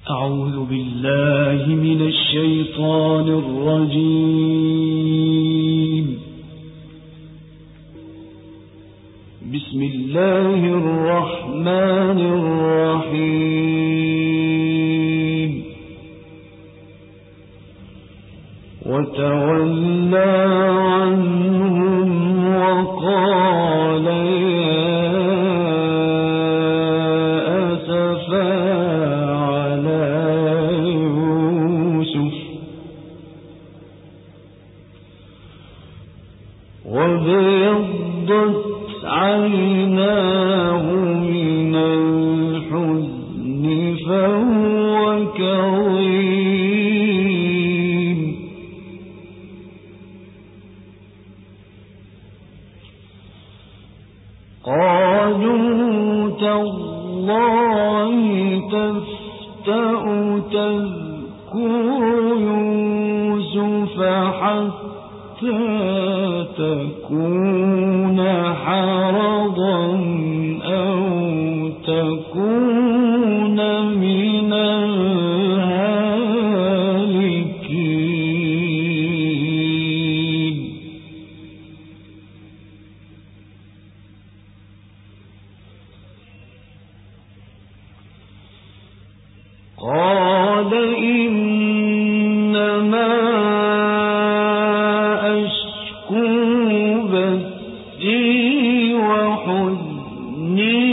أعوذ بالله من الشيطان الرجيم. بسم الله الرحمن الرحيم. وتولى عنهم وقال وابيضت عيناه من الحزن فهو كظيم. قالوا تالله تفتأ تذكر يوسف حتى تكون حرضا أو تكون من الهالكين. قال إنما بثي وحزني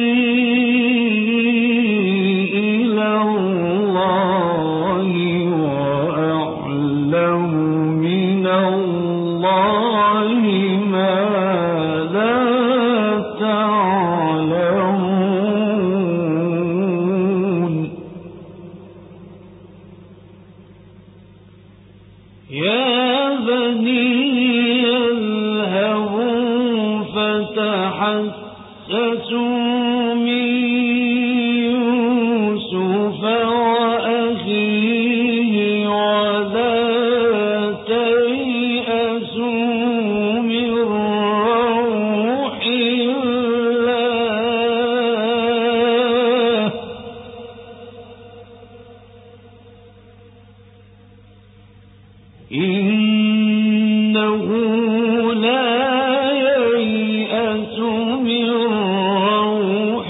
إلى الله وأعلم من الله ما لا تعلمون. يا بني فتحسسوا من يوسف وأخيه ولا تيأسوا من روح الله إنه لا ييأس من روح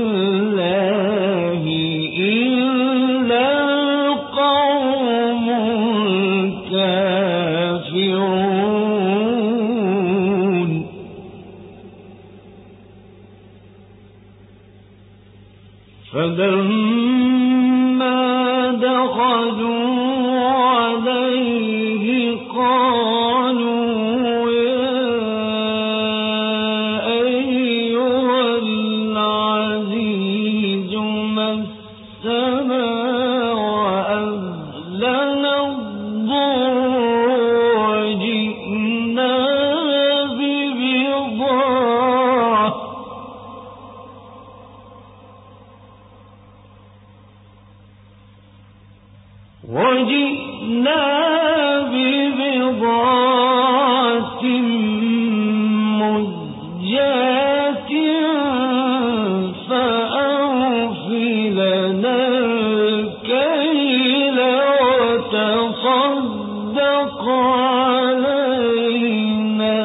الله إلا القوم الكافرون. فلما دخلوا عليه قالوا يا أيها العزيز مسنا وأهلنا الضر وجئنا ببضاعة مزجاة فأوف لنا الكيل وتصدق علينا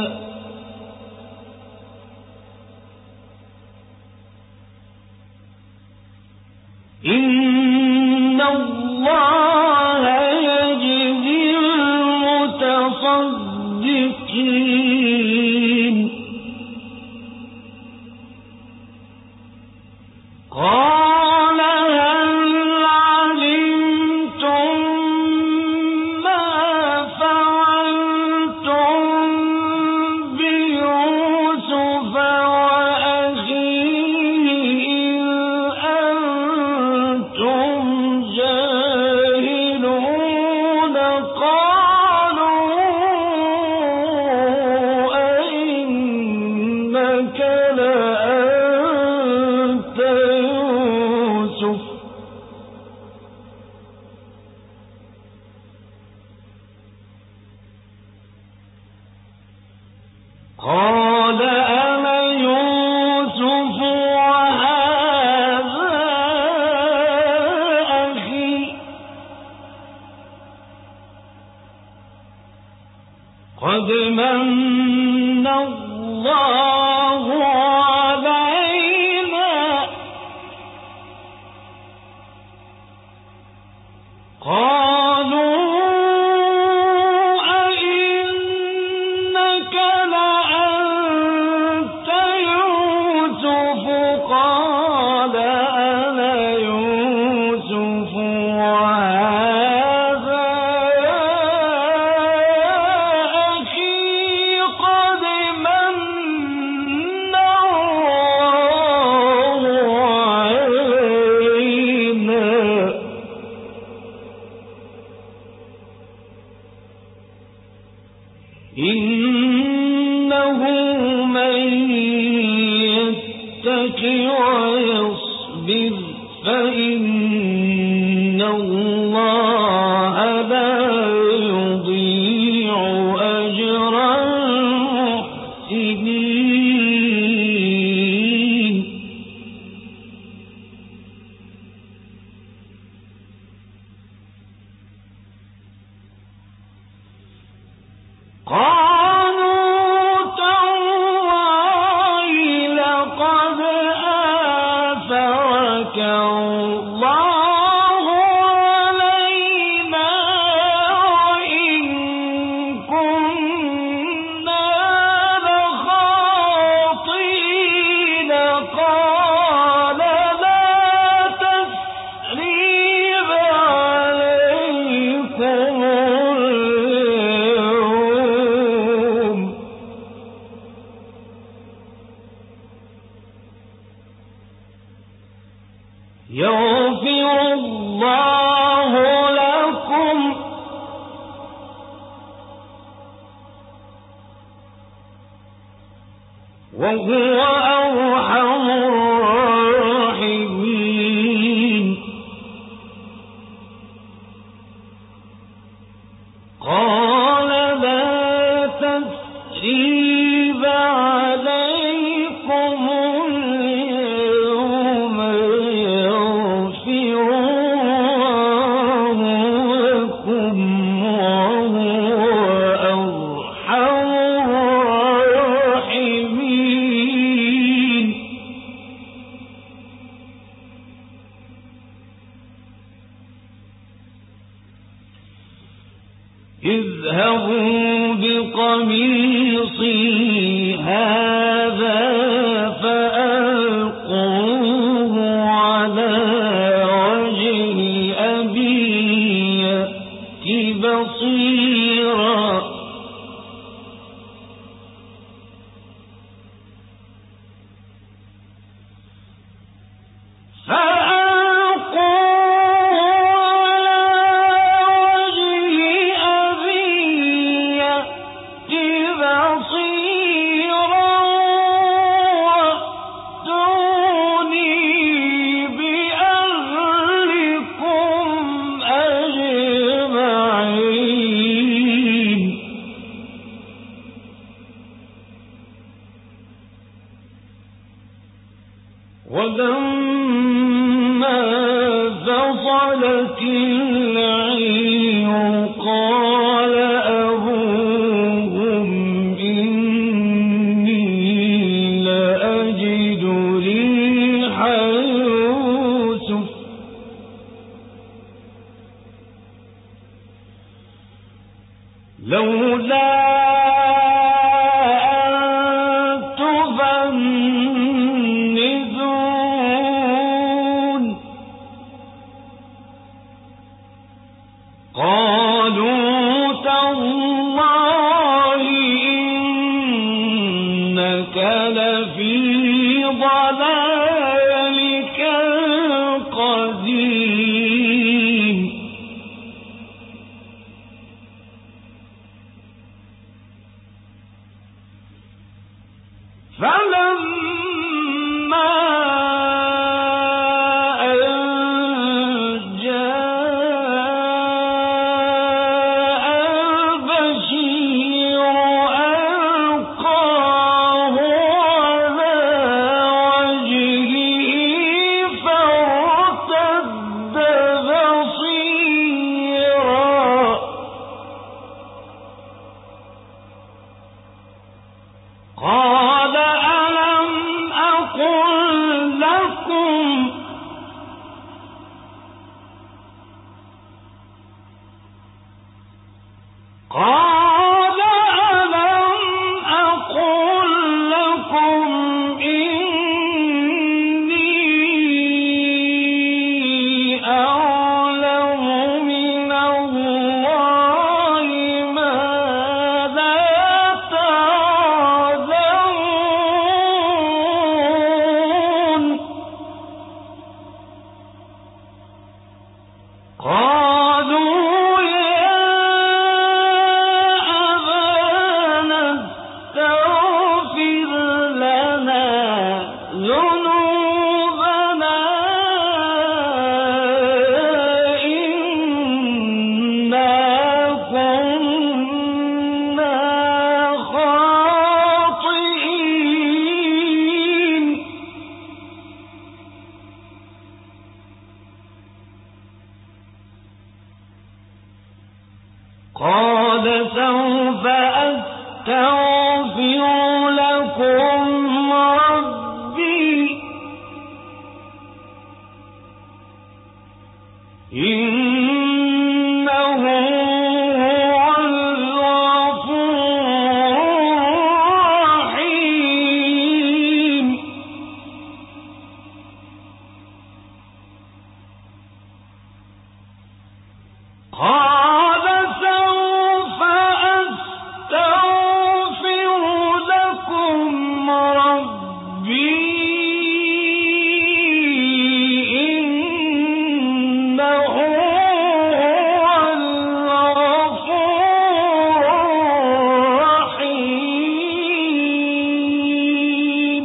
إن الله يجزي المتصدقين. قال هل علمتم ما فعلتم بيوسف وأخيه إذ أنتم جاهلون؟ قالوا أئنك لأنت يوسف؟ قال أنا يوسف وهذا أخي. قد من الله علينا قالوا أئنك لأنت يوسف قال أنا يوسف وهذا أخي قد من الله علينا إنه من يتق ويصبر فإن الله لا يضيع أجر المحسنين قالوا تالله لقد آثرك الله علينا وإن كنا لخاطئين قال لا تثريب عليكم يغفر الله لكم وهو أرحم الراحمين قال لا تثريب عليكم اليوم يغفر الله لكم وهو أرحم الراحمين اذهبوا بقميصي هذا فألقوه على وجه أبي يأت بصيرا ولما فصلت العير قال أبوهم إني لأجد ريح يوسف لولا قالوا تالله إنك لفي ضلالك القديم فلما أن جاء قال ألم أقل لكم إني أعلم من الله ما لا تعلمون قالوا يا أبانا استغفر لنا ذنوبنا إنا كنا خاطئين قال سوف أستغفر لكم ربي إنه هو الغفور الرحيم قال سوف أستغفر لكم ربي إنه هو الغفور الرحيم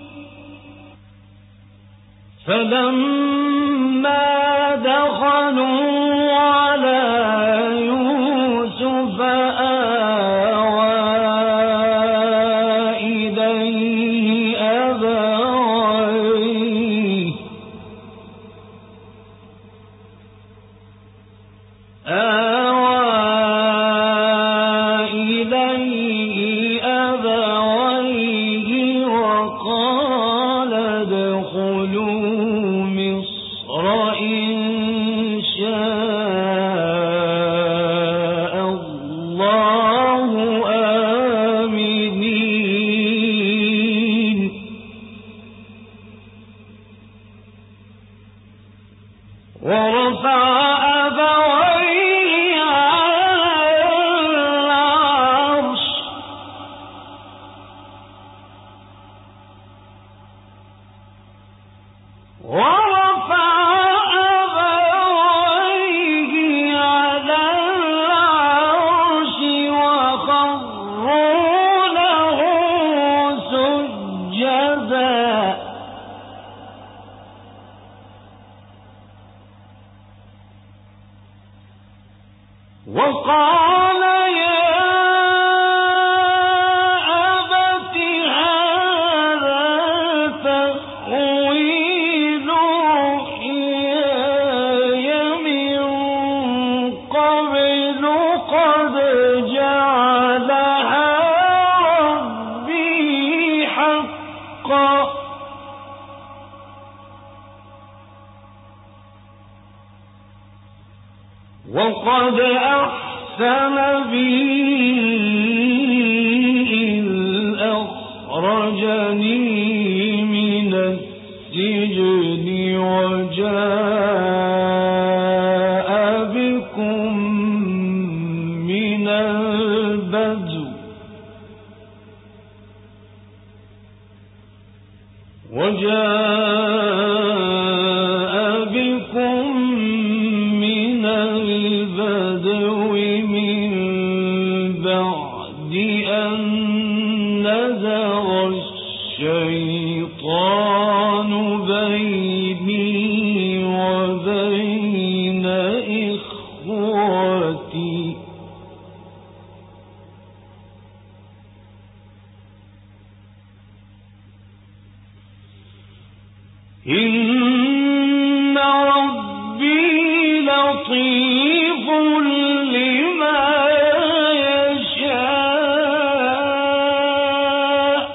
فلما دخلوا على يوسف آوى إليه أبويه وقال ادخلوا مصر إن شاء الله آمنين ورفع أبويه على العرش وخروا له سجدا وقال يا أبت هذا تأويل رؤياي من قبل قد جعلها ربي حقا وقد أحسن بي إذ أخرجني من السجن وجاء بكم من البدو من بعد أن نزغ الشيطان بيني وبين إخوتي إن ربي لطيف لما يشاء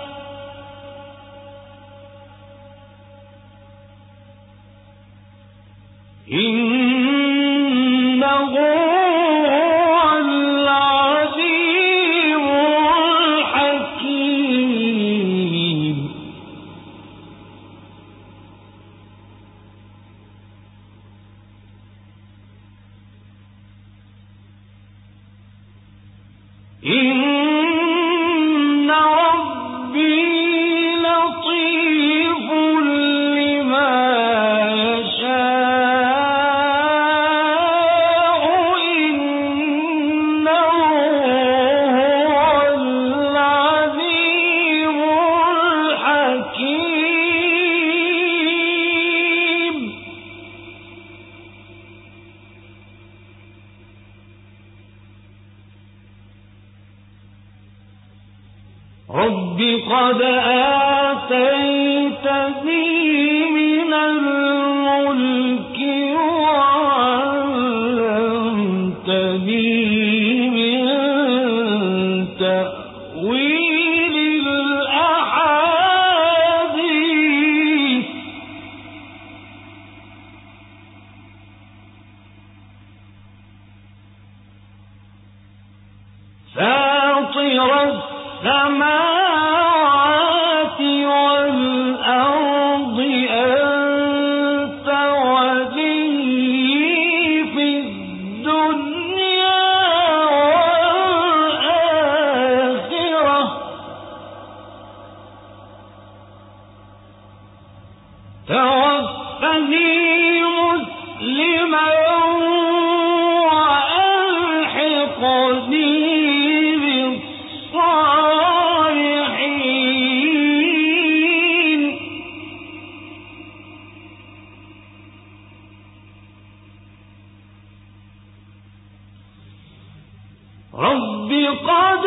إنه هو العليم إن ربي لطيف لما يشاء إنه هو العليم الحكيم. رب قد آتيتني من الملك وعلمتني من تأويل الأحاديث فاطر السماوات والأرض أنت ولي في الدنيا والآخرة توفني مسلما وألحقني بالصالحين. رب قد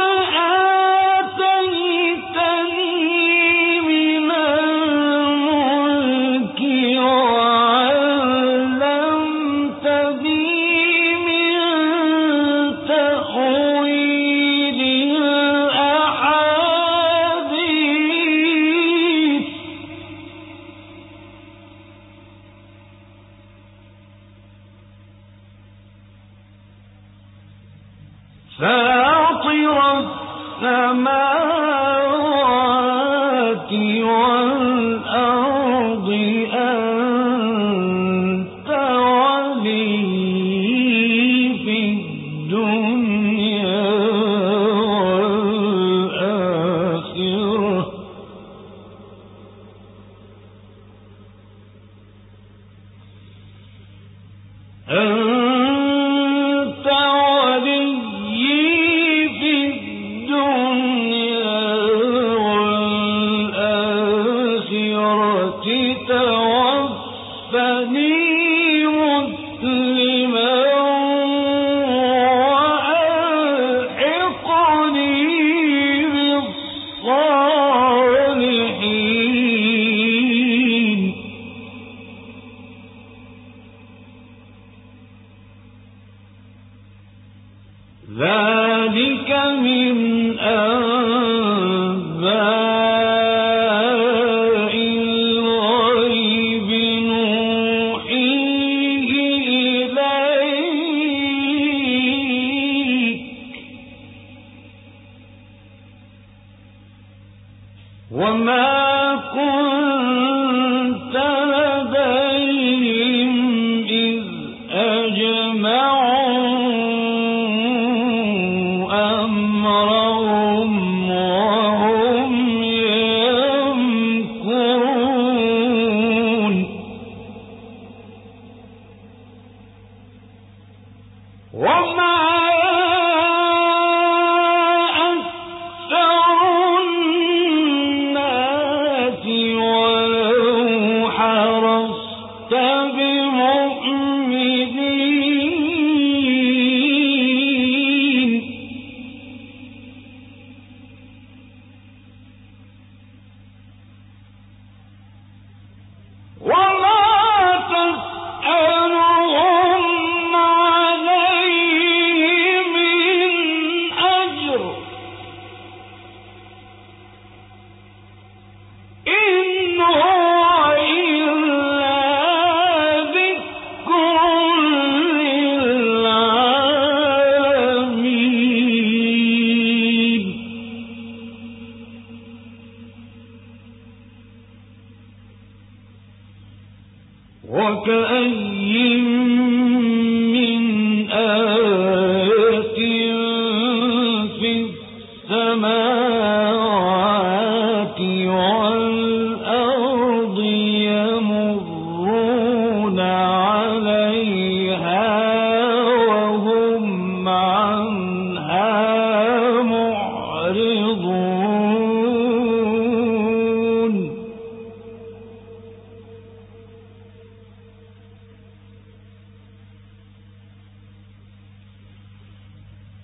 آتيتني من الملك وعلمتني من تأويل الأحاديث فاطر السماوات والأرض أنت ولي في الدنيا والآخرة أنت ولي في الدنيا والآخرة توفني مسلما وألحقني بالصالحين. ذلك من أنباء الغيب نوحيه إليك وما كنت لديهم إذ أجمعوا أمرهم وهم يمكرون. وما أكثر الناس ولو حرصت بمؤمنين. وما تسألهم عليه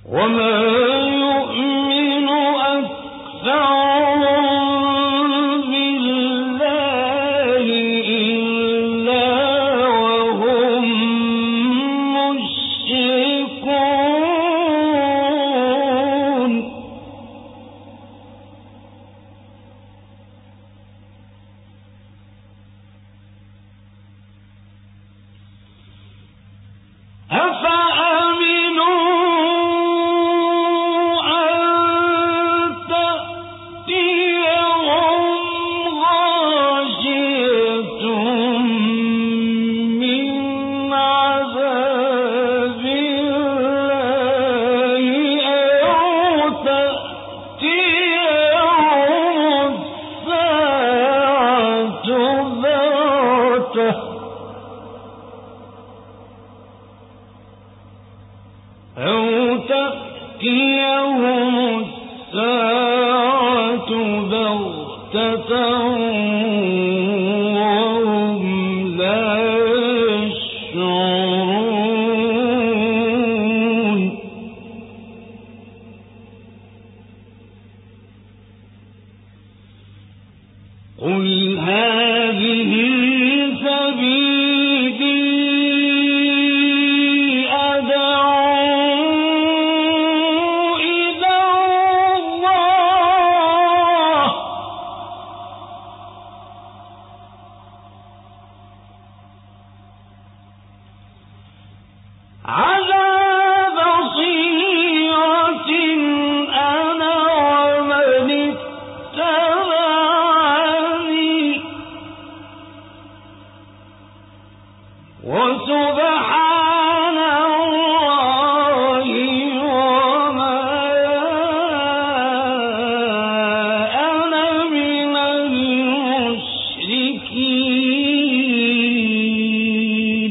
وما يؤمن أكثرهم بالله إلا وهم مشركون أو تأتيهم الساعة بغتة وهم لا يشعرون قل هذه سبيلي وسبحان الله وما أنا من المشركين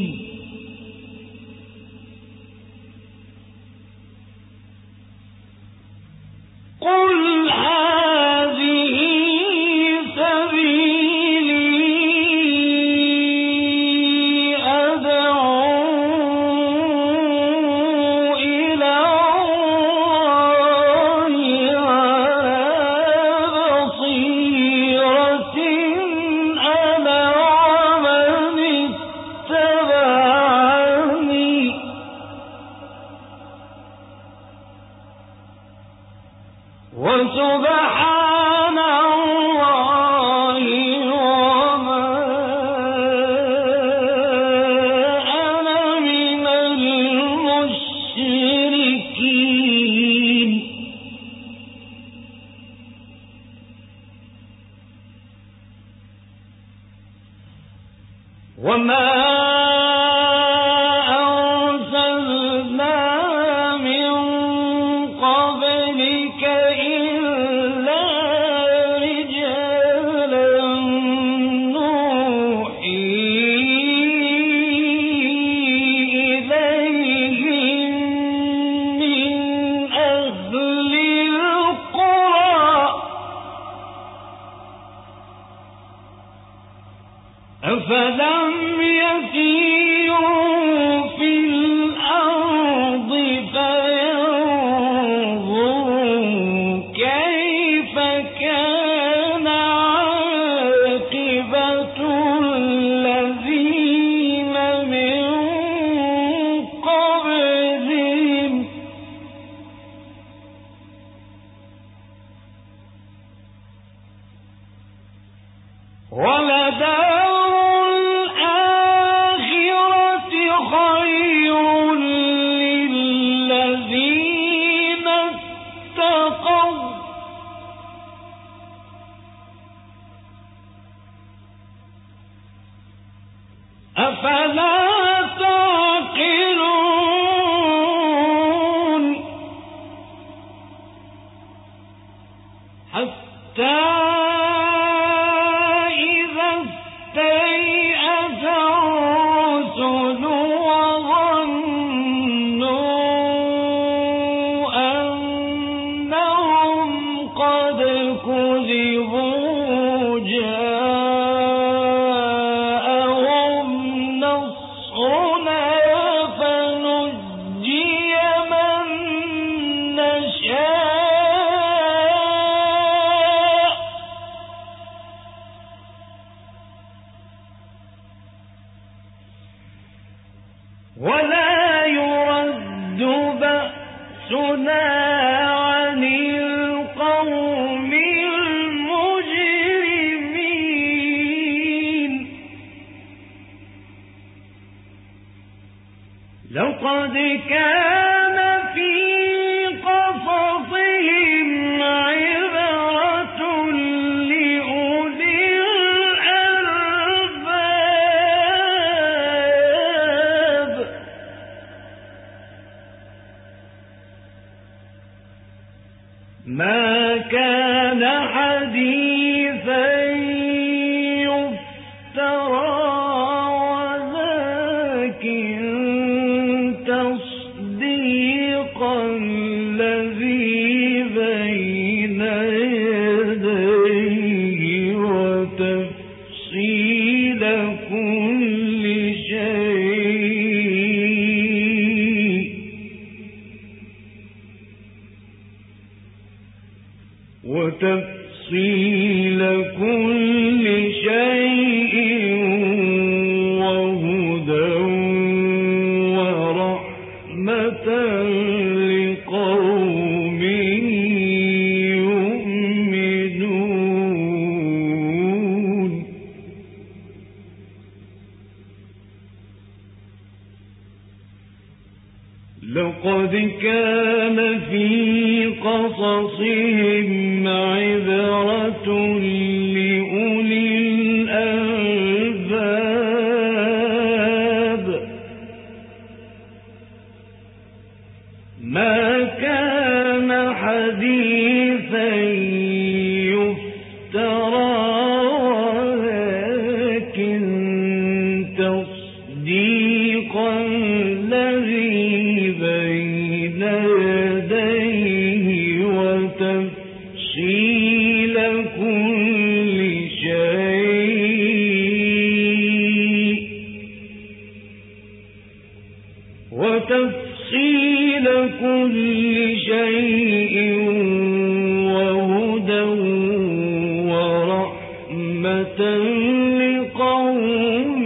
قل هذه وسبحان الله وما أنا من المشركين وما أرسلنا من قبلك إلا رجالا نوحي إليهم من أهل القرى أفلم بأسنا عن القوم المجرمين لقد كان في قصصهم عبرة لأولي الألباب ما كان حديثا يفترى ولكن تصديق الذي بين يديه وتفصيل كل شيء وهدى ورحمة لقوم يؤمنون لقد كان في قصصهم عبرة لأولي الألباب ما كان حديثا يفترى ولكن تصديق الذي بين يديه وتفصيل كل شيء وهدى ورحمة لقوم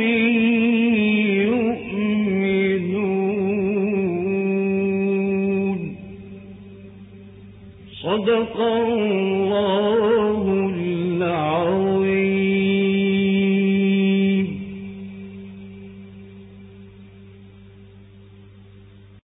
يؤمنون صدق الله